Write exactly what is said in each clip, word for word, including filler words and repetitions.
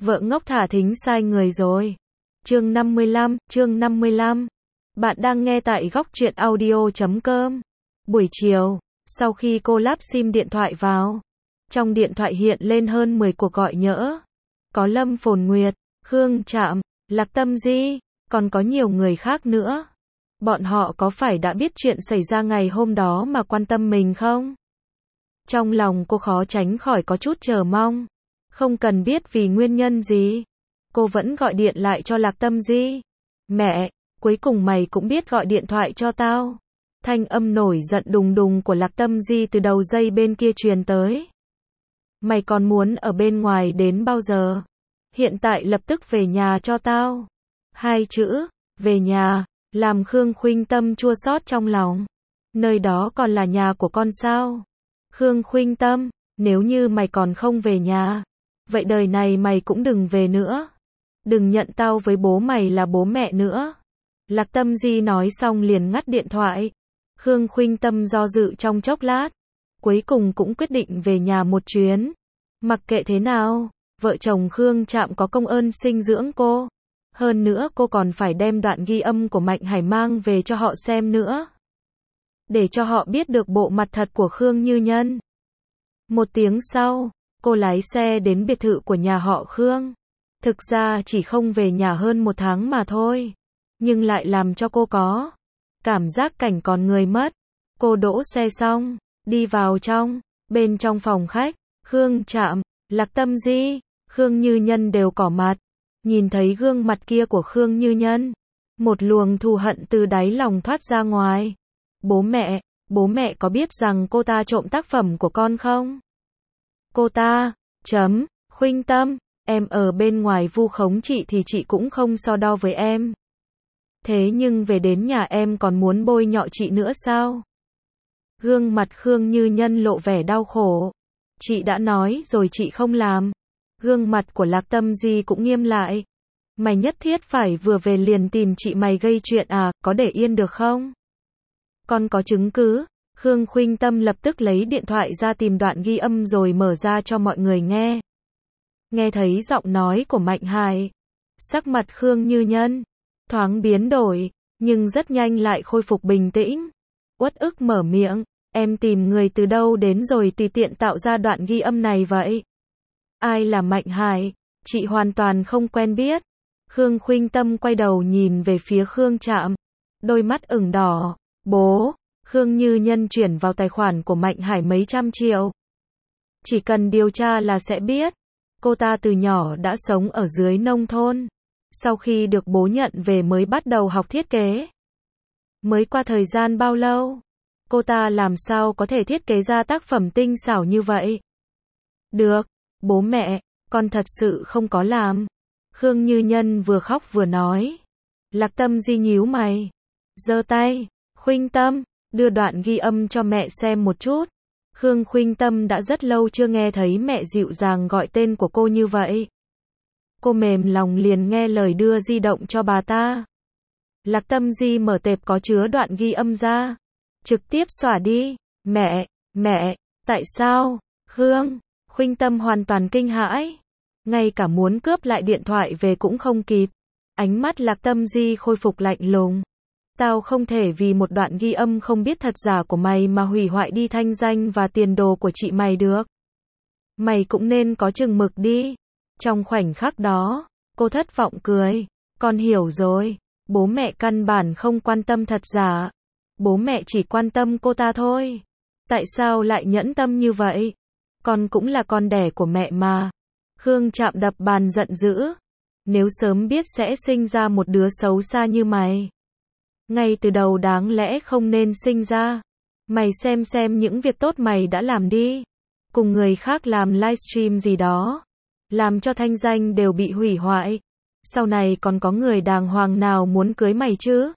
Vợ ngốc thả thính sai người rồi. Chương năm mươi lăm, chương năm mươi lăm. Bạn đang nghe tại góc truyện audio chấm com. Buổi chiều, sau khi cô lắp sim điện thoại vào, trong điện thoại hiện lên hơn mười cuộc gọi nhỡ. Có Lâm Phồn Nguyệt, Khương Trạm, Lạc Tâm Di, còn có nhiều người khác nữa. Bọn họ có phải đã biết chuyện xảy ra ngày hôm đó mà quan tâm mình không? Trong lòng cô khó tránh khỏi có chút chờ mong. Không cần biết vì nguyên nhân gì, cô vẫn gọi điện lại cho Lạc Tâm Di. Mẹ, cuối cùng mày cũng biết gọi điện thoại cho tao. Thanh âm nổi giận đùng đùng của Lạc Tâm Di từ đầu dây bên kia truyền tới. Mày còn muốn ở bên ngoài đến bao giờ? Hiện tại lập tức về nhà cho tao. Hai chữ, về nhà, làm Khương Khuynh Tâm chua xót trong lòng. Nơi đó còn là nhà của con sao? Khương Khuynh Tâm, nếu như mày còn không về nhà, vậy đời này mày cũng đừng về nữa. Đừng nhận tao với bố mày là bố mẹ nữa. Lạc Tâm Di nói xong liền ngắt điện thoại. Khương Khuynh Tâm do dự trong chốc lát, cuối cùng cũng quyết định về nhà một chuyến. Mặc kệ thế nào, vợ chồng Khương Trạm có công ơn sinh dưỡng cô. Hơn nữa cô còn phải đem đoạn ghi âm của Mạnh Hải mang về cho họ xem nữa. Để cho họ biết được bộ mặt thật của Khương Như Nhân. Một tiếng sau, cô lái xe đến biệt thự của nhà họ Khương. Thực ra chỉ không về nhà hơn một tháng mà thôi. Nhưng lại làm cho cô có cảm giác cảnh còn người mất. Cô đỗ xe xong, đi vào trong. Bên trong phòng khách, Khương Trạm, Lạc Tâm Di, Khương Như Nhân đều cỏ mặt. Nhìn thấy gương mặt kia của Khương Như Nhân, một luồng thù hận từ đáy lòng thoát ra ngoài. Bố mẹ, bố mẹ có biết rằng cô ta trộm tác phẩm của con không? Cô ta, chấm, Khuynh Tâm, em ở bên ngoài vu khống chị thì chị cũng không so đo với em. Thế nhưng về đến nhà em còn muốn bôi nhọ chị nữa sao? Gương mặt Khương Như Nhân lộ vẻ đau khổ. Chị đã nói rồi chị không làm. Gương mặt của Lạc Tâm Di cũng nghiêm lại. Mày nhất thiết phải vừa về liền tìm chị mày gây chuyện à, có để yên được không? Con có chứng cứ. Khương Khuynh Tâm lập tức lấy điện thoại ra tìm đoạn ghi âm rồi mở ra cho mọi người nghe. Nghe thấy giọng nói của Mạnh Hải, sắc mặt Khương Như Nhân thoáng biến đổi, nhưng rất nhanh lại khôi phục bình tĩnh. Uất ức mở miệng, em tìm người từ đâu đến rồi tùy tiện tạo ra đoạn ghi âm này vậy? Ai là Mạnh Hải? Chị hoàn toàn không quen biết. Khương Khuynh Tâm quay đầu nhìn về phía Khương Trạm, đôi mắt ửng đỏ. Bố, Khương Như Nhân chuyển vào tài khoản của Mạnh Hải mấy trăm triệu. Chỉ cần điều tra là sẽ biết. Cô ta từ nhỏ đã sống ở dưới nông thôn. Sau khi được bố nhận về mới bắt đầu học thiết kế. Mới qua thời gian bao lâu? Cô ta làm sao có thể thiết kế ra tác phẩm tinh xảo như vậy? Được, bố mẹ, con thật sự không có làm. Khương Như Nhân vừa khóc vừa nói. Lạc Tâm Di nhíu mày, giơ tay. Khuynh Tâm, đưa đoạn ghi âm cho mẹ xem một chút. Khương Khuynh Tâm đã rất lâu chưa nghe thấy mẹ dịu dàng gọi tên của cô như vậy. Cô mềm lòng liền nghe lời đưa di động cho bà ta. Lạc Tâm Di mở tệp có chứa đoạn ghi âm ra. Trực tiếp xóa đi. Mẹ, mẹ, tại sao? Khương Khuynh Tâm hoàn toàn kinh hãi. Ngay cả muốn cướp lại điện thoại về cũng không kịp. Ánh mắt Lạc Tâm Di khôi phục lạnh lùng. Tao không thể vì một đoạn ghi âm không biết thật giả của mày mà hủy hoại đi thanh danh và tiền đồ của chị mày được. Mày cũng nên có chừng mực đi. Trong khoảnh khắc đó, cô thất vọng cười. Con hiểu rồi, bố mẹ căn bản không quan tâm thật giả. Bố mẹ chỉ quan tâm cô ta thôi. Tại sao lại nhẫn tâm như vậy? Con cũng là con đẻ của mẹ mà. Khương Trạm đập bàn giận dữ. Nếu sớm biết sẽ sinh ra một đứa xấu xa như mày, ngay từ đầu đáng lẽ không nên sinh ra. Mày xem xem những việc tốt mày đã làm đi. Cùng người khác làm livestream gì đó, làm cho thanh danh đều bị hủy hoại. Sau này còn có người đàng hoàng nào muốn cưới mày chứ?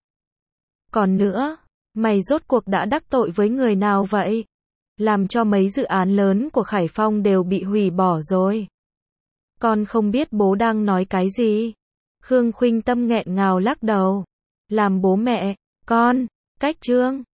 Còn nữa, mày rốt cuộc đã đắc tội với người nào vậy? Làm cho mấy dự án lớn của Khải Phong đều bị hủy bỏ rồi. Con không biết bố đang nói cái gì. Khương Khuynh Tâm nghẹn ngào lắc đầu. Làm bố mẹ, con, cách chương.